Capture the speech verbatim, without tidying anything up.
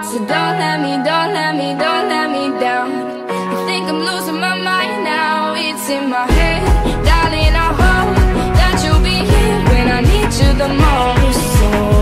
So don't let me, don't let me, don't let me down. I think I'm losing my mind now. It's in my head, darling, I hope that you'll be here when I need you the most. So